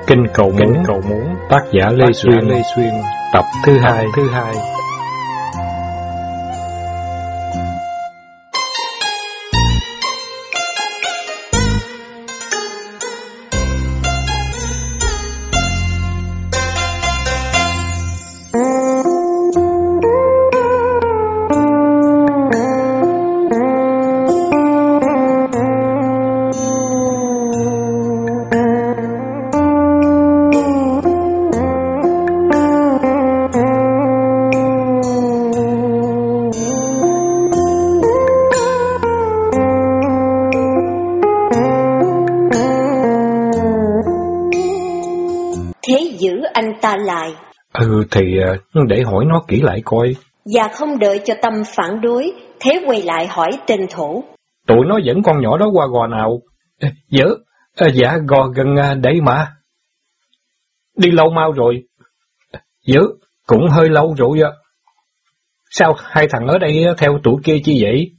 Kinh cầu muốn, tác giả Lê Xuyên, tập thứ hai. Thế giữ anh ta lại. Thì để hỏi nó kỹ lại coi. Và không đợi cho Tâm phản đối, Thế quay lại hỏi tên Thổ. Tụi nó dẫn con nhỏ đó qua gò nào? Dạ gò gần đây mà. Đi lâu mau rồi? Cũng hơi lâu rồi. Sao hai thằng ở đây theo tụi kia chi vậy?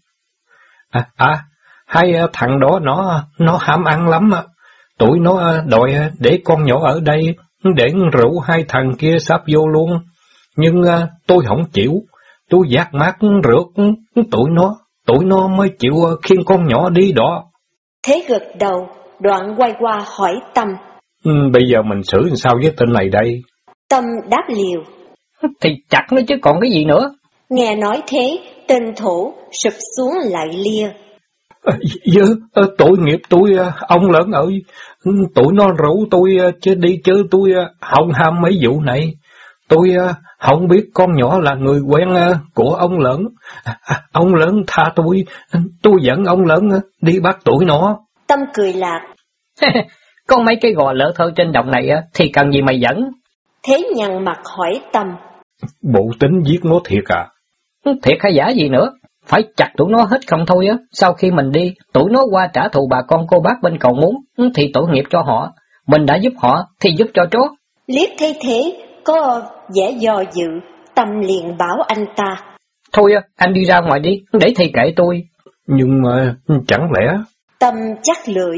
Hai thằng đó nó ham ăn lắm. Tụi nó đòi để con nhỏ ở đây, để rủ hai thằng kia sắp vô luôn. Nhưng tôi không chịu, tôi dạt mát rượt tụi nó mới chịu khiêng con nhỏ đi đó. Thế gật đầu, đoạn quay qua hỏi Tâm. Bây giờ mình xử làm sao với tên này đây? Tâm đáp liều. Thì chặt nó chứ còn cái gì nữa. Nghe nói thế, tên Thổ sụp xuống lại lia. Tội nghiệp tôi, ông lớn ơi, tụi nó rủ tôi chứ đi chứ tôi không ham mấy vụ này. Tôi không biết con nhỏ là người quen của ông lớn. Ông lớn tha tôi dẫn ông lớn đi bắt tụi nó. Tâm cười lạc. Có mấy cái gò lỡ thơ trên đồng này thì cần gì mày dẫn? Thế nhăn mặt hỏi Tâm. Bộ tính giết nó thiệt à? Thiệt hay giả gì nữa? Phải chặt tụi nó hết không thôi á. Sau khi mình đi, tụi nó qua trả thù bà con cô bác bên cầu muốn, thì tội nghiệp cho họ. Mình đã giúp họ thì giúp cho chó. Liếc thấy thế, có vẻ do dự, Tâm liền bảo anh ta. Thôi anh đi ra ngoài đi, để thầy kệ tôi. Nhưng mà chẳng lẽ... Tâm chắc lưỡi.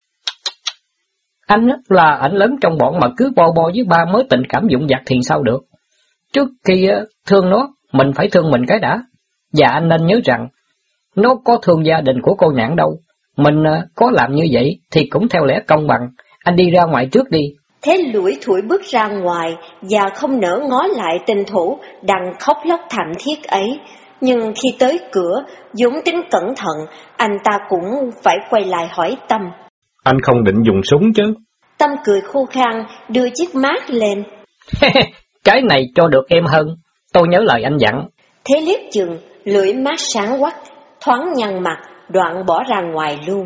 Anh là ảnh lớn trong bọn mà cứ bo với ba mối tình cảm dụng dạc thì sao được. Trước khi thương nó, mình phải thương mình cái đã. Và anh nên nhớ rằng, nó có thương gia đình của cô Nhạn đâu. Mình có làm như vậy thì cũng theo lẽ công bằng. Anh đi ra ngoài trước đi. Thế lủi thủi bước ra ngoài và không nỡ ngó lại tên Thủ đang khóc lóc thảm thiết ấy. Nhưng khi tới cửa, vốn tính cẩn thận, anh ta cũng phải quay lại hỏi Tâm. Anh không định dùng súng chứ? Tâm cười khô khan, đưa chiếc mác lên. Cái này cho được em hơn, tôi nhớ lời anh dặn. Thế liếc chừng, lưỡi mát sáng quắc, thoáng nhăn mặt, đoạn bỏ ra ngoài luôn.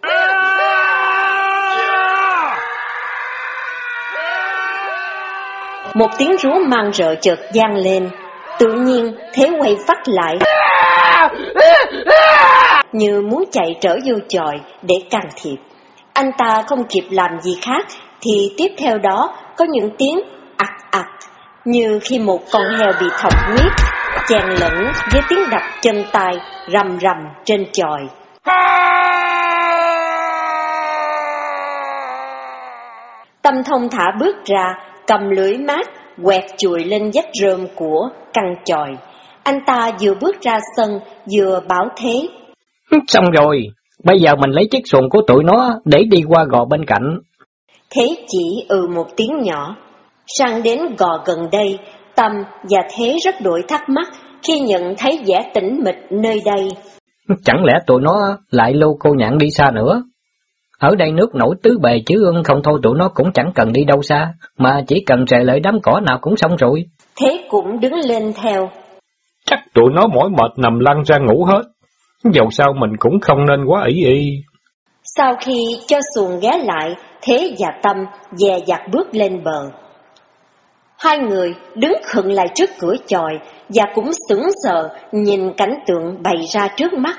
Một tiếng rú mang rợ chợt vang lên, tự nhiên Thế quay phát lại, như muốn chạy trở vô chòi để can thiệp. Anh ta không kịp làm gì khác, thì tiếp theo đó có những tiếng ặc ặc, như khi một con heo bị thọc huyết, chèn lẫn với tiếng đập chân tay rầm rầm trên chòi. Tâm thông thả bước ra, cầm lưỡi mát, quẹt chùi lên vách rơm của căn chòi. Anh ta vừa bước ra sân, vừa bảo Thế. Xong rồi, bây giờ mình lấy chiếc xuồng của tụi nó để đi qua gò bên cạnh. Thế chỉ một tiếng nhỏ. Sang đến gò gần đây, Tâm và Thế rất đổi thắc mắc khi nhận thấy vẻ tĩnh mịch nơi đây. Chẳng lẽ tụi nó lại lô cô Nhạn đi xa nữa? Ở đây nước nổi tứ bề chứ không thôi tụi nó cũng chẳng cần đi đâu xa, mà chỉ cần rời lại đám cỏ nào cũng xong rồi. Thế cũng đứng lên theo. Chắc tụi nó mỏi mệt nằm lăn ra ngủ hết. Dầu sao mình cũng không nên quá ỷ y. Sau khi cho xuồng ghé lại, Thế và Tâm dè dặt bước lên bờ. Hai người đứng khựng lại trước cửa chòi và cũng sững sờ nhìn cảnh tượng bày ra trước mắt.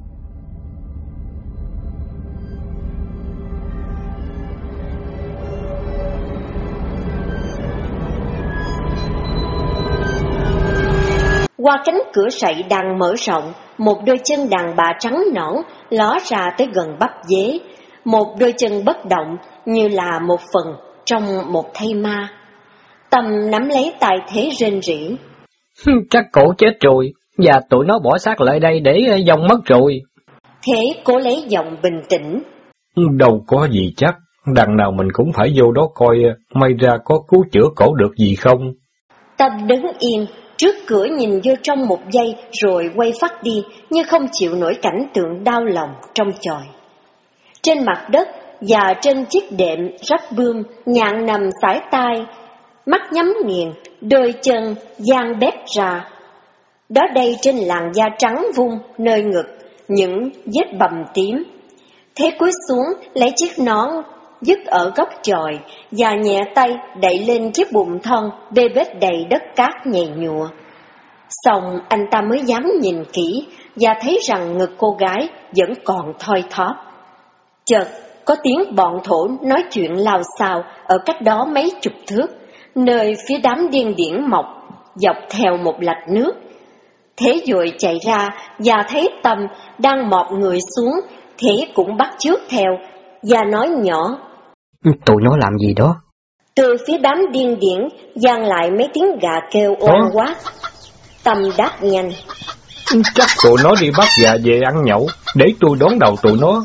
Qua cánh cửa sậy đang mở rộng, một đôi chân đàn bà trắng nõn ló ra tới gần bắp dế. Một đôi chân bất động như là một phần trong một thây ma. Tâm nắm lấy tay Thế rên rỉ. Chắc cổ chết rồi, và tụi nó bỏ xác lại đây để vong mất rồi. Thế cố lấy giọng bình tĩnh. Đâu có gì chắc, đằng nào mình cũng phải vô đó coi, may ra có cứu chữa cổ được gì không. Tâm đứng yên trước cửa nhìn vô trong một giây rồi quay phắt đi như không chịu nổi cảnh tượng đau lòng trong chòi. Trên mặt đất và trên chiếc đệm rách bươm, Nhạn nằm sải tai, mắt nhắm nghiền, đôi chân dang bét ra. Đó đây trên làn da trắng vung nơi ngực, những vết bầm tím. Thế cúi xuống lấy chiếc nón dứt ở góc chòi và nhẹ tay đậy lên chiếc bụng thon bê bết đầy đất cát nhầy nhụa. Xong anh ta mới dám nhìn kỹ và thấy rằng ngực cô gái vẫn còn thoi thóp. Chợt có tiếng bọn thổ nói chuyện lao xao ở cách đó mấy chục thước, nơi phía đám điên điển mọc dọc theo một lạch nước. Thế rồi chạy ra và thấy Tâm đang mọt người xuống. Thế cũng bắt chước theo và nói nhỏ: Tụi nó làm gì đó? Từ phía đám điên điển vang lại mấy tiếng gà kêu oan quát. Tâm đáp nhanh: Chắc tụi nó đi bắt gà về ăn nhậu, để tôi đón đầu tụi nó.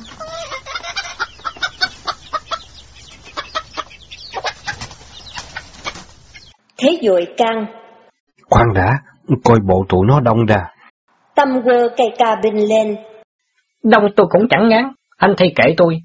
Thế rồi can: Khoan đã, coi bộ tụi nó đông ra. Tâm quơ cây ca binh lên: Đông tôi cũng chẳng ngán, anh thay kệ tôi.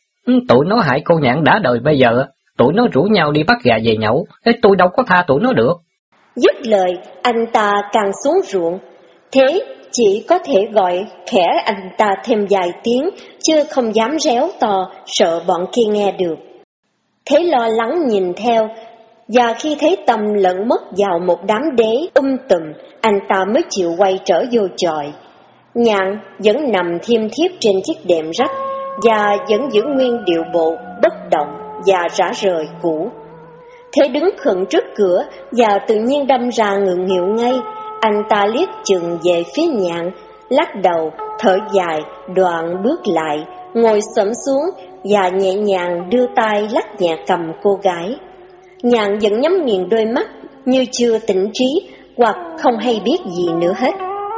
Tụi nó hại cô Nhạn đã đời bây giờ, tụi nó rủ nhau đi bắt gà về nhậu, tôi đâu có tha tụi nó được. Dứt lời, anh ta càng xuống ruộng. Thế chỉ có thể gọi khẽ anh ta thêm vài tiếng, chứ không dám réo to, sợ bọn kia nghe được. Thế lo lắng nhìn theo, và khi thấy Tâm lẫn mất vào một đám đế tùm, anh ta mới chịu quay trở vô chòi. Nhạn vẫn nằm thiêm thiếp trên chiếc đệm rách, và vẫn giữ nguyên điệu bộ bất động và rã rời cũ. Thế đứng khựng trước cửa và tự nhiên đâm ra ngượng nghịu ngay. Anh ta liếc chừng về phía Nhạn, lắc đầu, thở dài, đoạn bước lại, ngồi xổm xuống và nhẹ nhàng đưa tay lắc nhẹ cầm cô gái. Nhạn vẫn nhắm nghiền đôi mắt như chưa tỉnh trí hoặc không hay biết gì nữa hết.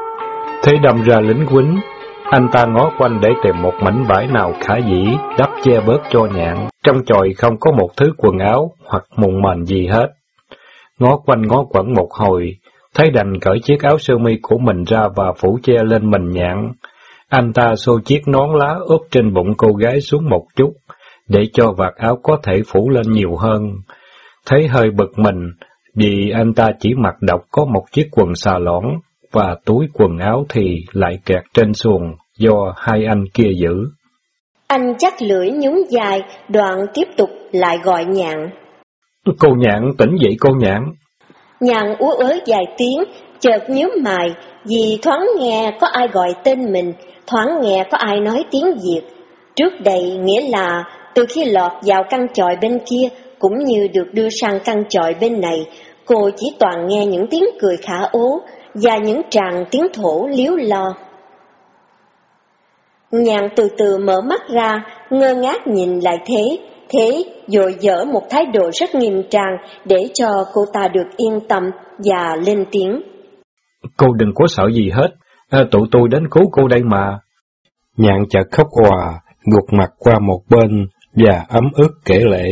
Thế đâm ra lính quýnh, anh ta ngó quanh để tìm một mảnh vải nào khả dĩ đắp che bớt cho Nhạn. Trong chòi không có một thứ quần áo hoặc mùng mền gì hết. Ngó quanh ngó quẩn một hồi, thấy đành cởi chiếc áo sơ mi của mình ra và phủ che lên mình Nhạn. Anh ta xô chiếc nón lá úp trên bụng cô gái xuống một chút, để cho vạt áo có thể phủ lên nhiều hơn. Thấy hơi bực mình, vì anh ta chỉ mặc độc có một chiếc quần xà lõn, và túi quần áo thì lại kẹt trên xuồng do hai anh kia giữ. Anh chắc lưỡi nhún dài, đoạn tiếp tục lại gọi Nhạn. Cô Nhạn, tỉnh dậy cô Nhạn. Nhạn ú ớ vài tiếng, chợt nhíu mày, vì thoáng nghe có ai gọi tên mình, thoáng nghe có ai nói tiếng Việt. Trước đây nghĩa là từ khi lọt vào căn chòi bên kia, cũng như được đưa sang căn chòi bên này, cô chỉ toàn nghe những tiếng cười khả ố và những tràng tiếng thổ líu lo. Nhạn từ từ mở mắt ra, ngơ ngác nhìn lại Thế vội dở một thái độ rất nghiêm trang để cho cô ta được yên tâm và lên tiếng. Cô đừng có sợ gì hết, tụi tôi đến cứu cô đây mà. Nhạn chợt khóc òa, gục mặt qua một bên và ấm ức kể lể.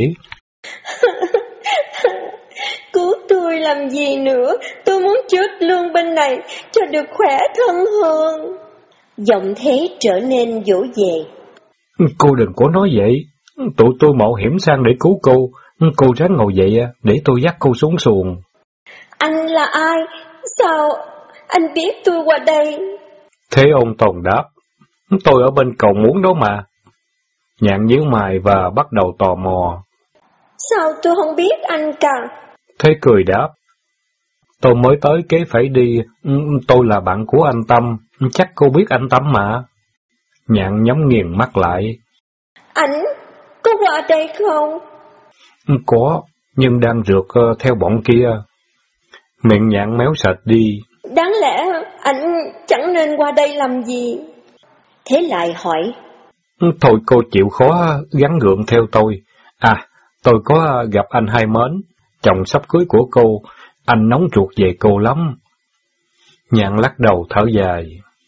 Cứu tôi làm gì nữa, tôi muốn chết luôn bên này cho được khỏe thân hơn. Giọng Thế trở nên dỗ về. Cô đừng có nói vậy, tụi tôi mạo hiểm sang để cứu cô ráng ngồi dậy để tôi dắt cô xuống xuồng. Anh là ai? Sao anh biết tôi qua đây? Thế ông Tồn đáp, tôi ở bên cầu muốn đó mà. Nhạn nhíu mày và bắt đầu tò mò. Sao tôi không biết anh cả? Thế cười đáp, tôi mới tới kế phải đi, tôi là bạn của anh Tâm, chắc cô biết anh Tâm mà. Nhạn nhắm nghiền mắt lại. Anh có qua đây không? Có, nhưng đang rượt theo bọn kia. Miệng Nhạn méo sạch đi. Đáng lẽ anh chẳng nên qua đây làm gì? Thế lại hỏi. Thôi cô chịu khó gắn gượng theo tôi. À, Tôi có gặp anh Hai Mến, chồng sắp cưới của cô, anh nóng ruột về cô lắm. Nhạn lắc đầu thở dài.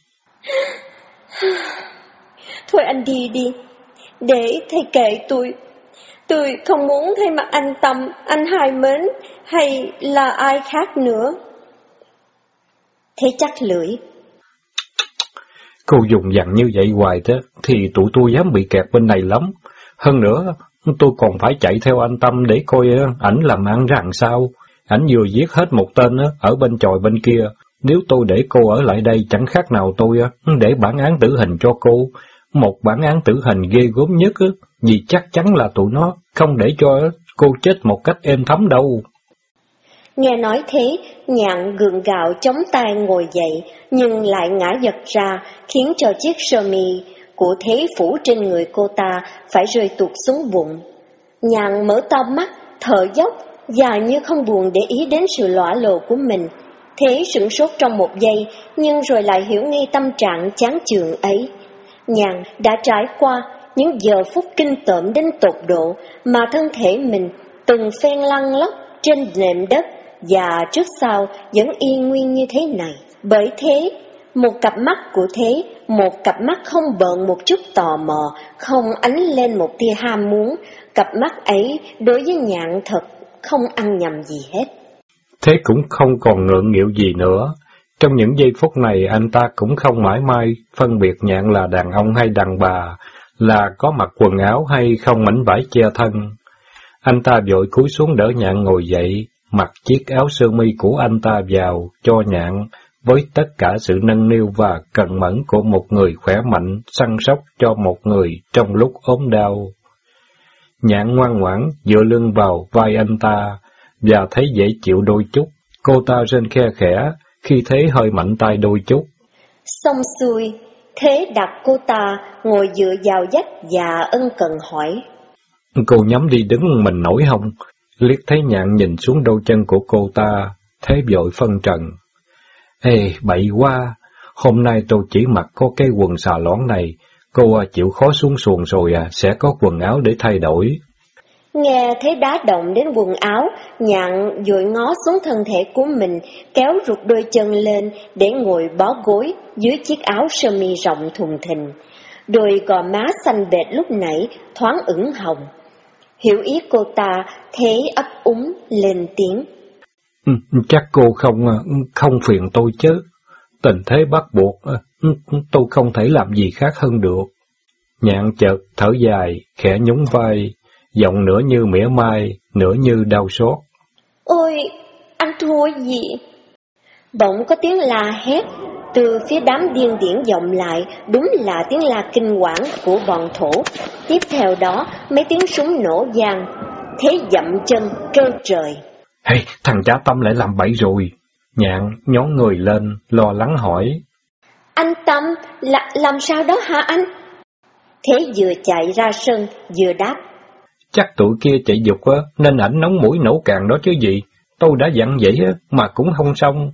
Thôi anh đi đi, để thầy kệ tôi. Tôi không muốn thấy mặt anh Tâm, anh Hai Mến hay là ai khác nữa. Thế chắc lưỡi. Cô dùng dằn như vậy hoài thế, thì tụi tôi dám bị kẹt bên này lắm. Hơn nữa, tôi còn phải chạy theo anh Tâm để coi ảnh làm ăn rằng sao. Ảnh vừa giết hết một tên ở bên chòi bên kia. Nếu tôi để cô ở lại đây chẳng khác nào tôi để bản án tử hình cho cô. Một bản án tử hình ghê gớm nhất, vì chắc chắn là tụi nó không để cho cô chết một cách êm thấm đâu. Nghe nói thế, Nhạn gượng gạo chống tay ngồi dậy, nhưng lại ngã giật ra, khiến cho chiếc sơ mi của Thế phủ trên người cô ta phải rơi tụt xuống bụng. Nhạn mở to mắt, thở dốc, và như không buồn để ý đến sự lõa lồ của mình. Thế sửng sốt trong một giây, nhưng rồi lại hiểu ngay tâm trạng chán chường ấy. Nhạn đã trải qua những giờ phút kinh tởm đến tột độ mà thân thể mình từng phen lăn lóc trên nệm đất, và trước sau vẫn y nguyên như thế này. Bởi thế, một cặp mắt của Thế, một cặp mắt không bợn một chút tò mò, không ánh lên một tia ham muốn, cặp mắt ấy đối với Nhạn thật không ăn nhầm gì hết. Thế cũng không còn ngượng nghịu gì nữa. Trong những giây phút này anh ta cũng không mãi may phân biệt Nhạn là đàn ông hay đàn bà, là có mặc quần áo hay không mảnh vải che thân. Anh ta vội cúi xuống đỡ Nhạn ngồi dậy, mặc chiếc áo sơ mi của anh ta vào cho Nhạn, với tất cả sự nâng niu và cần mẫn của một người khỏe mạnh, săn sóc cho một người trong lúc ốm đau. Nhạn ngoan ngoãn dựa lưng vào vai anh ta, và thấy dễ chịu đôi chút. Cô ta rên khe khẽ, khi Thế hơi mạnh tay đôi chút. Xong xuôi, Thế đặt cô ta ngồi dựa vào vách và ân cần hỏi. Cô nhắm đi đứng mình nổi không? Liếc thấy Nhạn nhìn xuống đôi chân của cô ta, Thế vội phân trần. Ê, bậy quá, hôm nay tôi chỉ mặc có cái quần xà lõn này, cô chịu khó xuống xuồng rồi sẽ có quần áo để thay đổi. Nghe thấy đá động đến quần áo, Nhạn vội ngó xuống thân thể của mình, kéo rụt đôi chân lên để ngồi bó gối dưới chiếc áo sơ mi rộng thùng thình. Đôi gò má xanh bệt lúc nãy thoáng ửng hồng. Hiểu ý cô ta, Thế ấp úng lên tiếng. Chắc cô không phiền tôi chứ. Tình thế bắt buộc, tôi không thể làm gì khác hơn được. Nhạn chợt thở dài, khẽ nhún vai, giọng nửa như mỉa mai, nửa như đau xót. Ôi, anh thua gì? Bỗng có tiếng la hét từ phía đám điên điển vọng lại, đúng là tiếng la kinh quản của bọn thổ. Tiếp theo đó, mấy tiếng súng nổ vang. Thế dậm chân kêu trời. Hey, thằng Chả Tâm lại làm bậy rồi. Nhạn nhón người lên, lo lắng hỏi. Anh Tâm, làm sao đó hả anh? Thế vừa chạy ra sân, vừa đáp. Chắc tụi kia chạy dục nên ảnh nóng mũi nổ càng đó chứ gì. Tôi đã dặn vậy mà cũng không xong.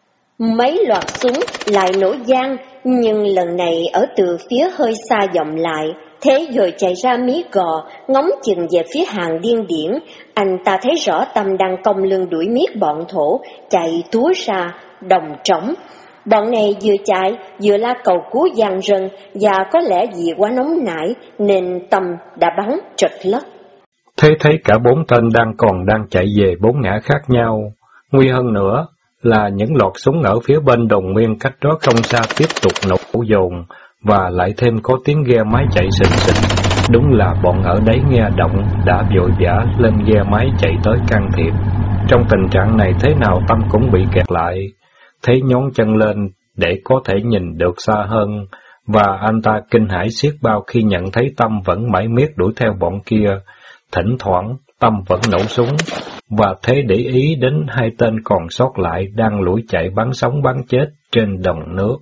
Mấy loạt súng lại nổ vang, nhưng lần này ở từ phía hơi xa vọng lại. Thế rồi chạy ra mí gò, ngóng chừng về phía hàng điên điển. Anh ta thấy rõ Tâm đang cong lưng đuổi miết bọn thổ, chạy túa ra, đồng trống. Bọn này vừa chạy, vừa la cầu cứu giang rần, và có lẽ vì quá nóng nảy, nên Tâm đã bắn trật lất. Thế thấy cả 4 tên đang chạy về 4 ngã khác nhau. Nguy hơn nữa là những loạt súng ở phía bên đồng nguyên cách đó không xa tiếp tục nổ dồn, và lại thêm có tiếng ghe máy chạy xình xình. Đúng là bọn ở đấy nghe động đã vội vã lên ghe máy chạy tới can thiệp. Trong tình trạng này thế nào Tâm cũng bị kẹt lại. Thế nhón chân lên để có thể nhìn được xa hơn, và anh ta kinh hãi xiết bao khi nhận thấy Tâm vẫn mãi miết đuổi theo bọn kia. Thỉnh thoảng Tâm vẫn nổ súng, và Thế để ý đến 2 tên còn sót lại đang lủi chạy bắn sống bắn chết trên đồng nước.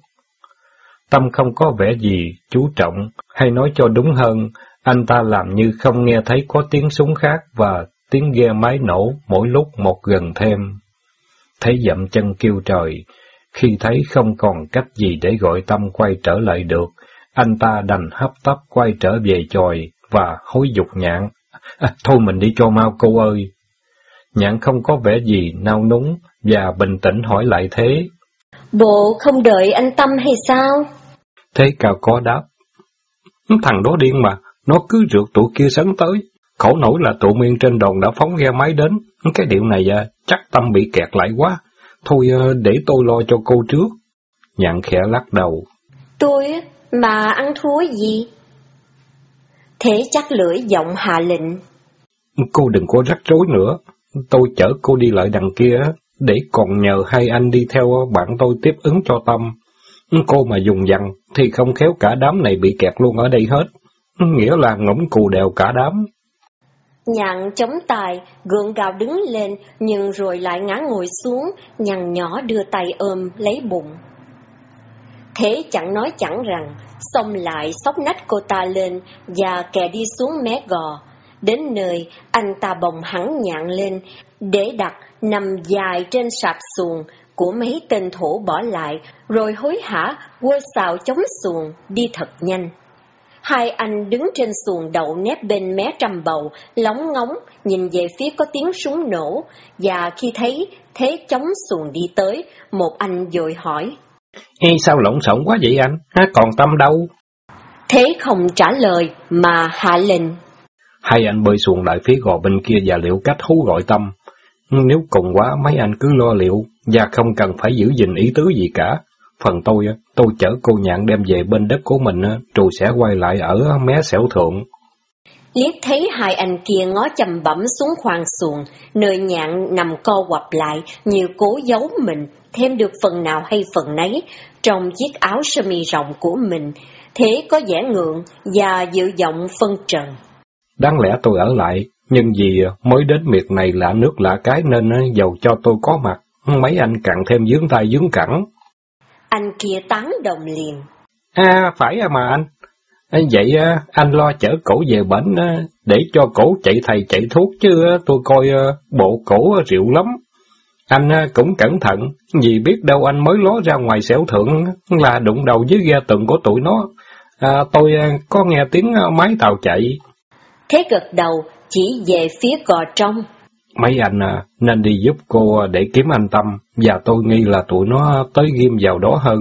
Tâm không có vẻ gì chú trọng, hay nói cho đúng hơn, anh ta làm như không nghe thấy có tiếng súng khác và tiếng ghe máy nổ mỗi lúc một gần thêm. Thế dậm chân kêu trời, khi thấy không còn cách gì để gọi Tâm quay trở lại được, anh ta đành hấp tấp quay trở về chòi và hối giục Nhạn Thôi mình đi cho mau cô ơi. Nhạn không có vẻ gì nao núng và bình tĩnh hỏi lại Thế. Bộ không đợi anh Tâm hay sao? Thế Cao có đáp. Thằng đó điên mà, nó cứ rượt tụi kia sấn tới. Khổ nổi là tụi Miên trên đồn đã phóng ghe máy đến. Cái điệu này chắc Tâm bị kẹt lại quá. Thôi để tôi lo cho cô trước. Nhạn khẽ lắc đầu. Tôi mà ăn thua gì? Thế chắc lưỡi giọng hạ lệnh. Cô đừng có rắc rối nữa. Tôi chở cô đi lại đằng kia, để còn nhờ hai anh đi theo bạn tôi tiếp ứng cho Tâm. Cô mà dùng dằn thì không khéo cả đám này bị kẹt luôn ở đây hết. Nghĩa là ngỗng cù đèo cả đám. Nhạn chống tài, gượng gạo đứng lên, nhưng rồi lại ngã ngồi xuống, nhăn nhỏ đưa tay ôm lấy bụng. Thế chẳng nói chẳng rằng, xông lại xốc nách cô ta lên và kè đi xuống mé gò. Đến nơi, anh ta bồng hẳn Nhạn lên, để đặt nằm dài trên sạp xuồng của mấy tên thổ bỏ lại, rồi hối hả quơ xào chống xuồng đi thật nhanh. Hai anh đứng trên xuồng đậu nép bên mé trăm bầu, lóng ngóng, nhìn về phía có tiếng súng nổ, và khi thấy Thế chống xuồng đi tới, một anh vội hỏi. Ê, sao lộn xộn quá vậy anh? Còn Tâm đâu? Thế không trả lời, mà hạ lệnh. Hai anh bơi xuồng lại phía gò bên kia và liệu cách hú gọi Tâm. Nếu cùng quá, mấy anh cứ lo liệu, và không cần phải giữ gìn ý tứ gì cả. Phần tôi chở cô Nhạn đem về bên đất của mình, rồi sẽ quay lại ở mé xẻo thượng. Liếc thấy hai anh kia ngó chầm bẩm xuống khoang xuồng, nơi Nhạn nằm co quặp lại như cố giấu mình, thêm được phần nào hay phần nấy, trong chiếc áo sơ mi rộng của mình. Thế có vẻ ngượng và dịu giọng phân trần. Đáng lẽ tôi ở lại, nhưng vì mới đến miệt này lạ nước lạ cái nên dầu cho tôi có mặt, mấy anh càng thêm vướng tay vướng cẳng. Anh kia tán đồng liền. Phải mà anh. Vậy anh lo chở cổ về bển để cho cổ chạy thầy chạy thuốc, chứ tôi coi bộ cổ rượu lắm. Anh cũng cẩn thận, vì biết đâu anh mới ló ra ngoài xẻo thượng là đụng đầu với ghe tuần của tụi nó. Tôi có nghe tiếng máy tàu chạy. Thế gật đầu, chỉ về phía gò trong. Mấy anh nên đi giúp cô để kiếm anh Tâm, và tôi nghi là tụi nó tới ghim vào đó hơn.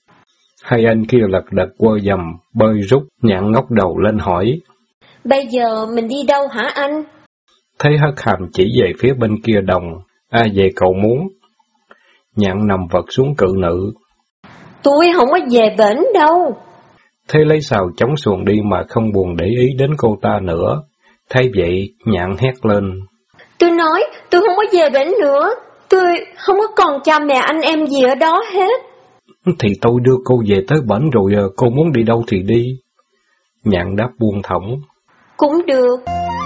Hai anh kia lật đật quơ dầm, bơi rút, Nhạn ngóc đầu lên hỏi. Bây giờ mình đi đâu hả anh? Thế hất hàm chỉ về phía bên kia đồng, về cậu muốn. Nhạn nằm vật xuống cự nữ. Tôi không có về bển đâu. Thế lấy xào chống xuồng đi mà không buồn để ý đến cô ta nữa. Thay vậy, Nhạn hét lên. Tôi nói, tôi không có về bển nữa. Tôi không có còn cha mẹ anh em gì ở đó hết. Thì tôi đưa cô về tới bển rồi, cô muốn đi đâu thì đi. Nhạn đáp buông thõng. Cũng được.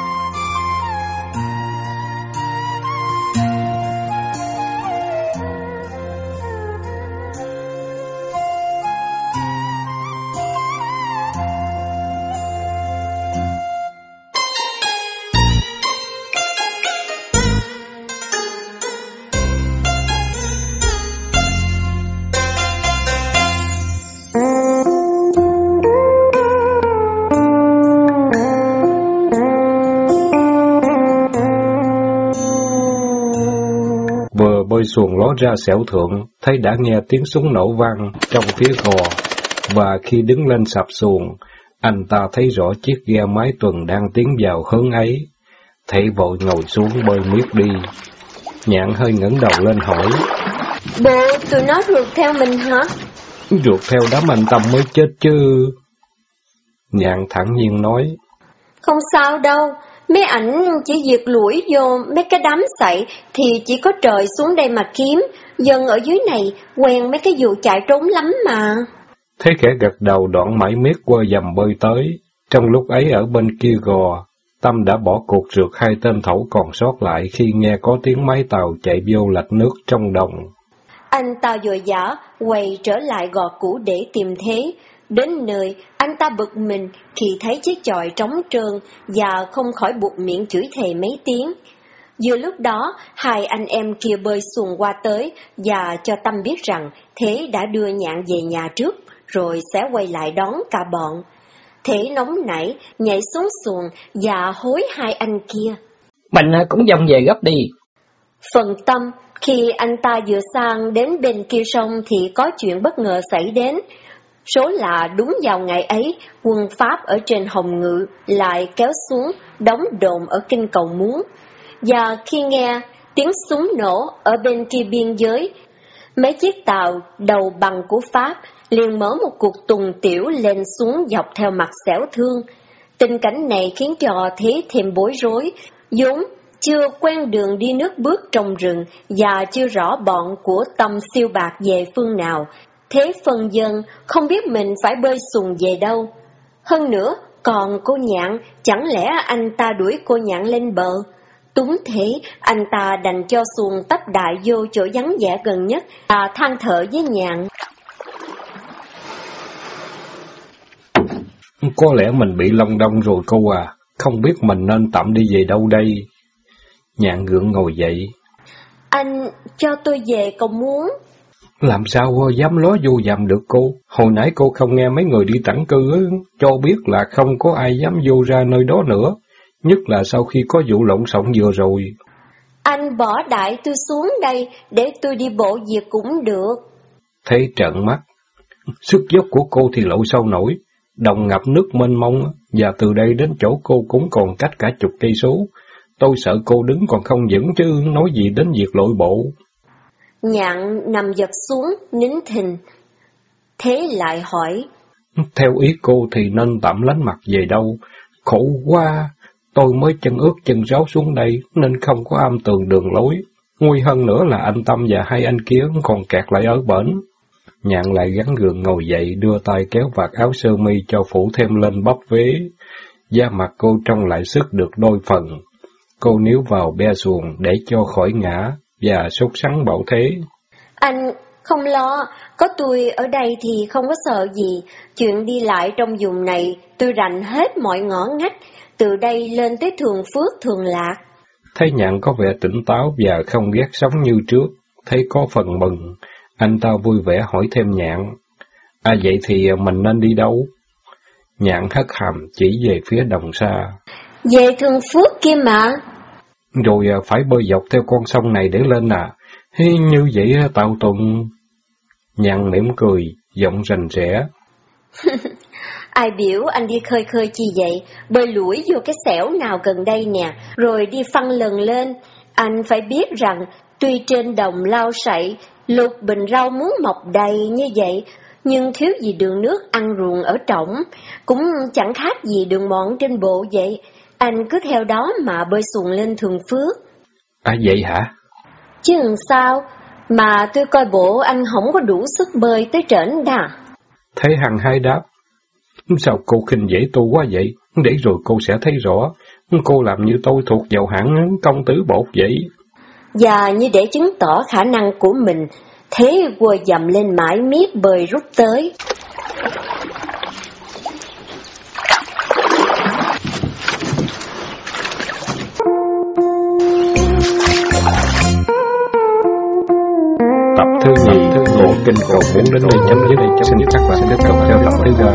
Bơi xuồng ló ra xẻo thượng, thấy đã nghe tiếng súng nổ vang trong phía gò, và khi đứng lên sạp xuồng, anh ta thấy rõ chiếc ghe máy tuần đang tiến vào hướng ấy. Thầy vội ngồi xuống bơi miết đi. Nhạn hơi ngẩng đầu lên hỏi. Bộ tụi nó rượt theo mình hả? Rượt theo đám anh Tâm mới chết chứ. Nhạn thản nhiên nói. Không sao đâu. Mấy ảnh chỉ việc lủi vô mấy cái đám sậy thì chỉ có trời xuống đây mà kiếm. Dân ở dưới này quen mấy cái vụ chạy trốn lắm mà. Thế kẻ gật đầu đoạn mãi miết quơ dầm bơi tới. Trong lúc ấy ở bên kia gò, Tâm đã bỏ cuộc rượt hai tên thẩu còn sót lại khi nghe có tiếng máy tàu chạy vô lạch nước trong đồng. Anh ta vội vã quay trở lại gò cũ để tìm Thế. Đến nơi, anh ta bực mình khi thấy chiếc chòi trống trơn và không khỏi buộc miệng chửi thề mấy tiếng. Vừa lúc đó, hai anh em kia bơi xuồng qua tới và cho Tâm biết rằng Thế đã đưa Nhạn về nhà trước, rồi sẽ quay lại đón cả bọn. Thế nóng nảy, nhảy xuống xuồng và hối hai anh kia. Mình cũng dông về gấp đi. Phần Tâm, khi anh ta vừa sang đến bên kia sông thì có chuyện bất ngờ xảy đến. Số là đúng vào ngày ấy, quân Pháp ở trên Hồng Ngự lại kéo xuống đóng đồn ở kinh Cầu Muốn. Và khi nghe tiếng súng nổ ở bên kia biên giới, mấy chiếc tàu đầu bằng của Pháp liền mở một cuộc tuần tiễu lên xuống dọc theo mặt xẻo Thương. Tình cảnh này khiến cho Thế thêm bối rối, vốn chưa quen đường đi nước bước trong rừng và chưa rõ bọn của Tâm siêu bạc về phương nào. Thế phần dân không biết mình phải bơi xuồng về đâu. Hơn nữa, còn cô Nhạn, chẳng lẽ anh ta đuổi cô Nhạn lên bờ? Túng thế, anh ta đành cho xuồng tấp đại vô chỗ vắng vẻ gần nhất và than thở với Nhạn. Có lẽ mình bị long đong rồi cô à, không biết mình nên tạm đi về đâu đây. Nhạn gượng ngồi dậy. Anh cho tôi về Cầu Muốn. Làm sao dám ló vô dầm được cô? Hồi nãy cô không nghe mấy người đi tản cư cho biết là không có ai dám vô ra nơi đó nữa, nhất là sau khi có vụ lộn xộn vừa rồi. Anh bỏ đại tôi xuống đây để tôi đi bộ việc cũng được. Thế trợn mắt. Sức dốc của cô thì lội sâu nổi, đồng ngập nước mênh mông, và từ đây đến chỗ cô cũng còn cách cả chục cây số. Tôi sợ cô đứng còn không vững chứ nói gì đến việc lội bộ. Nhạn nằm giật xuống, nín thình. Thế lại hỏi. Theo ý cô thì nên tạm lánh mặt về đâu? Khổ quá, tôi mới chân ướt chân ráo xuống đây nên không có am tường đường lối. Nguy hơn nữa là anh Tâm và hai anh kia còn kẹt lại ở bển. Nhạn lại gắn gượng ngồi dậy, đưa tay kéo vạt áo sơ mi cho phủ thêm lên bắp vế. Da mặt cô trông lại sức được đôi phần. Cô níu vào be xuồng để cho khỏi ngã và sốt sắng bảo Thế. Anh không lo, có tôi ở đây thì không có sợ gì. Chuyện đi lại trong vùng này tôi rành hết mọi ngõ ngách, từ đây lên tới Thường Phước, Thường Lạc. Thấy Nhạn có vẻ tỉnh táo và không ghét sống như trước, thấy có phần mừng. Anh ta vui vẻ hỏi thêm Nhạn. À vậy thì mình nên đi đâu? Nhạn hất hàm chỉ về phía đồng xa. Về Thường Phước kia mà. Rồi phải bơi dọc theo con sông này để lên à? Như vậy Tào Tuần. Nhạn mỉm cười, giọng rành rẽ. Ai biểu anh đi khơi khơi chi vậy? Bơi lủi vô cái xẻo nào gần đây nè, rồi đi phăng lần lên. Anh phải biết rằng, tuy trên đồng lao sậy, lục bình rau muốn mọc đầy như vậy, nhưng thiếu gì đường nước ăn ruộng ở trỏng, cũng chẳng khác gì đường mòn trên bộ vậy. Anh cứ theo đó mà bơi xuồng lên Thường Phước. À vậy hả? Chứ làm sao, mà tôi coi bộ anh không có đủ sức bơi tới trển đà. Thấy Hằng hai đáp. Sao cô khinh dễ tôi quá vậy? Để rồi cô sẽ thấy rõ. Cô làm như tôi thuộc vào hạng công tử bột vậy. Và như để chứng tỏ khả năng của mình, Thế quơ dầm lên mãi miết bơi rút tới. Tập thứ 2 Bộ Kinh Cầu Muốn đến đây chấm dứt. Xin các bạn tiếp tục theo tập thứ 3.